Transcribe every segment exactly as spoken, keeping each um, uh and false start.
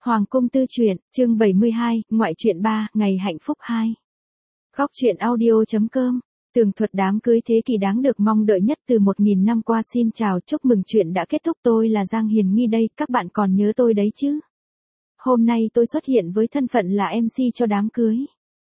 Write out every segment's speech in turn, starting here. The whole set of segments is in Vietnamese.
Hoàng cung tư truyện, chương bảy mươi hai, ngoại truyện ba, ngày hạnh phúc hai. Góc truyện audio.com, tường thuật đám cưới thế kỷ đáng được mong đợi nhất từ một nghìn năm qua. Xin chào, chúc mừng chuyện đã kết thúc. Tôi là Giang Hiền Nghi đây, các bạn còn nhớ tôi đấy chứ? Hôm nay tôi xuất hiện với thân phận là em xê cho đám cưới.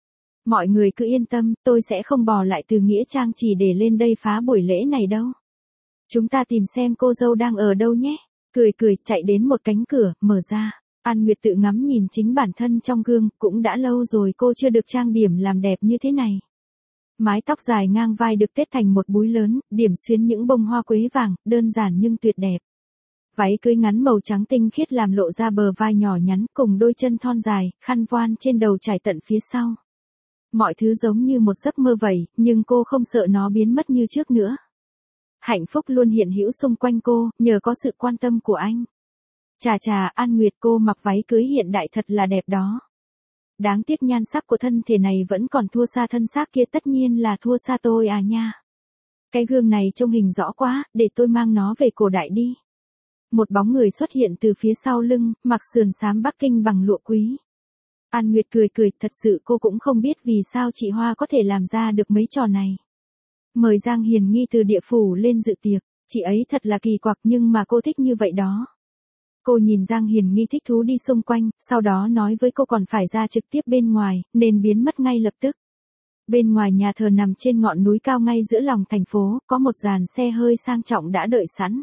Mọi người cứ yên tâm, tôi sẽ không bỏ lại từ Nghĩa Trang chỉ để lên đây phá buổi lễ này đâu. Chúng ta tìm xem cô dâu đang ở đâu nhé. Cười cười, chạy đến một cánh cửa, mở ra. An Nguyệt tự ngắm nhìn chính bản thân trong gương, cũng đã lâu rồi cô chưa được trang điểm làm đẹp như thế này. Mái tóc dài ngang vai được tết thành một búi lớn, điểm xuyến những bông hoa quế vàng, đơn giản nhưng tuyệt đẹp. Váy cưới ngắn màu trắng tinh khiết làm lộ ra bờ vai nhỏ nhắn, cùng đôi chân thon dài, khăn voan trên đầu trải tận phía sau. Mọi thứ giống như một giấc mơ vậy, nhưng cô không sợ nó biến mất như trước nữa. Hạnh phúc luôn hiện hữu xung quanh cô, nhờ có sự quan tâm của anh. Chà chà, An Nguyệt, cô mặc váy cưới hiện đại thật là đẹp đó. Đáng tiếc nhan sắc của thân thể này vẫn còn thua xa thân xác kia, tất nhiên là thua xa tôi à nha. Cái gương này trông hình rõ quá, để tôi mang nó về cổ đại đi. Một bóng người xuất hiện từ phía sau lưng, mặc sườn xám Bắc Kinh bằng lụa quý. An Nguyệt cười cười, thật sự cô cũng không biết vì sao chị Hoa có thể làm ra được mấy trò này. Mời Giang Hiền Nghi từ địa phủ lên dự tiệc, chị ấy thật là kỳ quặc nhưng mà cô thích như vậy đó. Cô nhìn Giang Hiền Nghi thích thú đi xung quanh, sau đó nói với cô còn phải ra trực tiếp bên ngoài, nên biến mất ngay lập tức. Bên ngoài nhà thờ nằm trên ngọn núi cao ngay giữa lòng thành phố, có một dàn xe hơi sang trọng đã đợi sẵn.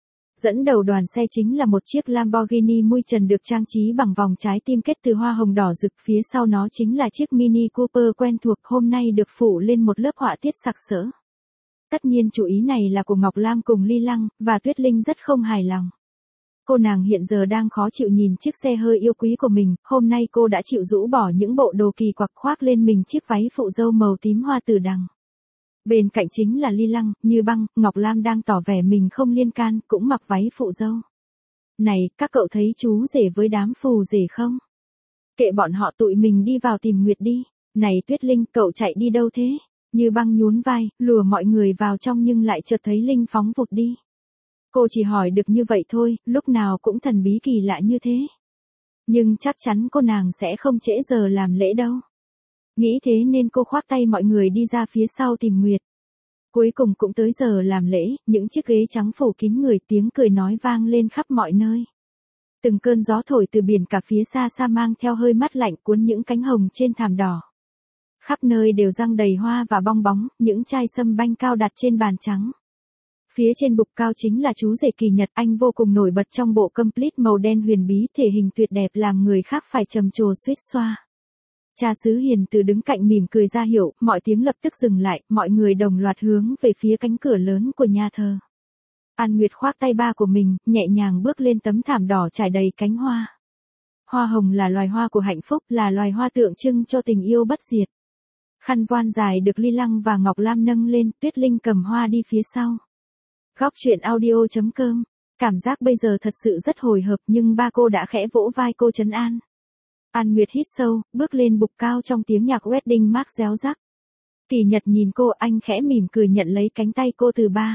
Dẫn đầu đoàn xe chính là một chiếc Lamborghini mui trần được trang trí bằng vòng trái tim kết từ hoa hồng đỏ rực, phía sau nó chính là chiếc Mini Cooper quen thuộc, hôm nay được phủ lên một lớp họa tiết sặc sỡ. Tất nhiên chủ ý này là của Ngọc Lam cùng Ly Lăng, và Tuyết Linh rất không hài lòng. Cô nàng hiện giờ đang khó chịu nhìn chiếc xe hơi yêu quý của mình, hôm nay cô đã chịu rũ bỏ những bộ đồ kỳ quặc, khoác lên mình chiếc váy phụ dâu màu tím hoa tử đằng. Bên cạnh chính là Ly Lăng, Như Băng, Ngọc Lam đang tỏ vẻ mình không liên can, cũng mặc váy phụ dâu. Này, các cậu thấy chú rể với đám phù rể không? Kệ bọn họ, tụi mình đi vào tìm Nguyệt đi. Này Tuyết Linh, cậu chạy đi đâu thế? Như Băng nhún vai, lùa mọi người vào trong nhưng lại chợt thấy Linh phóng vụt đi. Cô chỉ hỏi được như vậy thôi, lúc nào cũng thần bí kỳ lạ như thế. Nhưng chắc chắn cô nàng sẽ không trễ giờ làm lễ đâu. Nghĩ thế nên cô khoác tay mọi người đi ra phía sau tìm Nguyệt. Cuối cùng cũng tới giờ làm lễ, những chiếc ghế trắng phủ kín người, tiếng cười nói vang lên khắp mọi nơi. Từng cơn gió thổi từ biển cả phía xa xa mang theo hơi mát lạnh cuốn những cánh hồng trên thảm đỏ. Khắp nơi đều răng đầy hoa và bong bóng, những chai sâm banh cao đặt trên bàn trắng. Phía trên bục cao chính là chú rể Kỳ Nhật, anh vô cùng nổi bật trong bộ complete màu đen huyền bí, thể hình tuyệt đẹp làm người khác phải trầm trồ suýt xoa. Cha xứ Hiền Từ đứng cạnh mỉm cười ra hiệu, mọi tiếng lập tức dừng lại, mọi người đồng loạt hướng về phía cánh cửa lớn của nhà thờ. An Nguyệt khoác tay ba của mình, nhẹ nhàng bước lên tấm thảm đỏ trải đầy cánh hoa. Hoa hồng là loài hoa của hạnh phúc, là loài hoa tượng trưng cho tình yêu bất diệt. Khăn voan dài được Ly Lăng và Ngọc Lam nâng lên, Tuyết Linh cầm hoa đi phía sau. Góc truyện audio.com, cảm giác bây giờ thật sự rất hồi hộp nhưng ba cô đã khẽ vỗ vai cô trấn an. An Nguyệt hít sâu, bước lên bục cao trong tiếng nhạc wedding march réo rắc. Kỳ Nhật nhìn cô, anh khẽ mỉm cười nhận lấy cánh tay cô từ ba.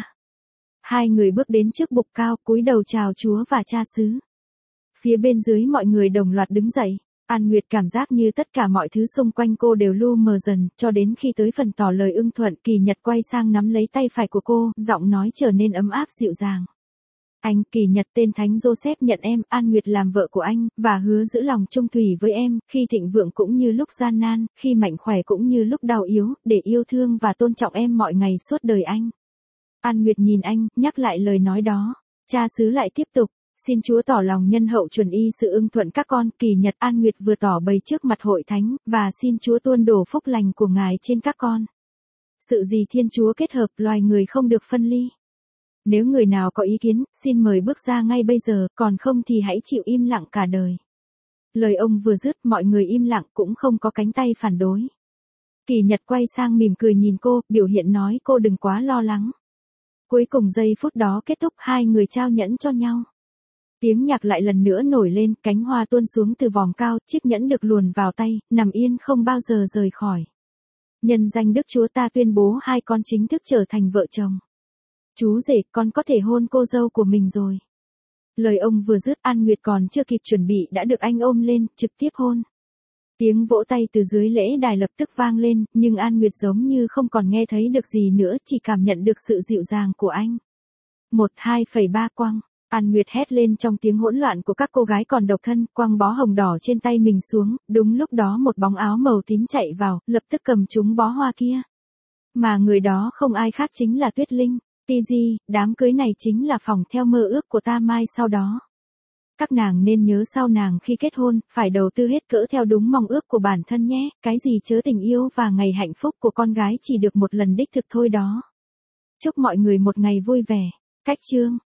Hai người bước đến trước bục cao, cúi đầu chào Chúa và cha xứ. Phía bên dưới mọi người đồng loạt đứng dậy. An Nguyệt cảm giác như tất cả mọi thứ xung quanh cô đều lu mờ dần, cho đến khi tới phần tỏ lời ưng thuận, Kỳ Nhật quay sang nắm lấy tay phải của cô, giọng nói trở nên ấm áp dịu dàng. Anh, Kỳ Nhật, tên Thánh Joseph nhận em, An Nguyệt làm vợ của anh, và hứa giữ lòng trung thủy với em, khi thịnh vượng cũng như lúc gian nan, khi mạnh khỏe cũng như lúc đau yếu, để yêu thương và tôn trọng em mọi ngày suốt đời anh. An Nguyệt nhìn anh, nhắc lại lời nói đó. Cha xứ lại tiếp tục. Xin Chúa tỏ lòng nhân hậu chuẩn y sự ưng thuận các con. Kỳ Nhật, An Nguyệt vừa tỏ bày trước mặt hội thánh, và xin Chúa tuôn đổ phúc lành của Ngài trên các con. Sự gì Thiên Chúa kết hợp, loài người không được phân ly. Nếu người nào có ý kiến, xin mời bước ra ngay bây giờ, còn không thì hãy chịu im lặng cả đời. Lời ông vừa dứt, mọi người im lặng, cũng không có cánh tay phản đối. Kỳ Nhật quay sang mỉm cười nhìn cô, biểu hiện nói cô đừng quá lo lắng. Cuối cùng giây phút đó kết thúc, hai người trao nhẫn cho nhau. Tiếng nhạc lại lần nữa nổi lên, cánh hoa tuôn xuống từ vòm cao, chiếc nhẫn được luồn vào tay, nằm yên không bao giờ rời khỏi. Nhân danh Đức Chúa ta tuyên bố hai con chính thức trở thành vợ chồng. Chú rể, con có thể hôn cô dâu của mình rồi. Lời ông vừa dứt, An Nguyệt còn chưa kịp chuẩn bị đã được anh ôm lên, trực tiếp hôn. Tiếng vỗ tay từ dưới lễ đài lập tức vang lên, nhưng An Nguyệt giống như không còn nghe thấy được gì nữa, chỉ cảm nhận được sự dịu dàng của anh. một, hai phẩy ba quăng. An Nguyệt hét lên trong tiếng hỗn loạn của các cô gái còn độc thân, quăng bó hồng đỏ trên tay mình xuống, đúng lúc đó một bóng áo màu tím chạy vào, lập tức cầm trúng bó hoa kia. Mà người đó không ai khác chính là Tuyết Linh. Ti Di, đám cưới này chính là phòng theo mơ ước của ta mai sau đó. Các nàng nên nhớ sau nàng khi kết hôn, phải đầu tư hết cỡ theo đúng mong ước của bản thân nhé, cái gì chớ tình yêu và ngày hạnh phúc của con gái chỉ được một lần đích thực thôi đó. Chúc mọi người một ngày vui vẻ. Cách chương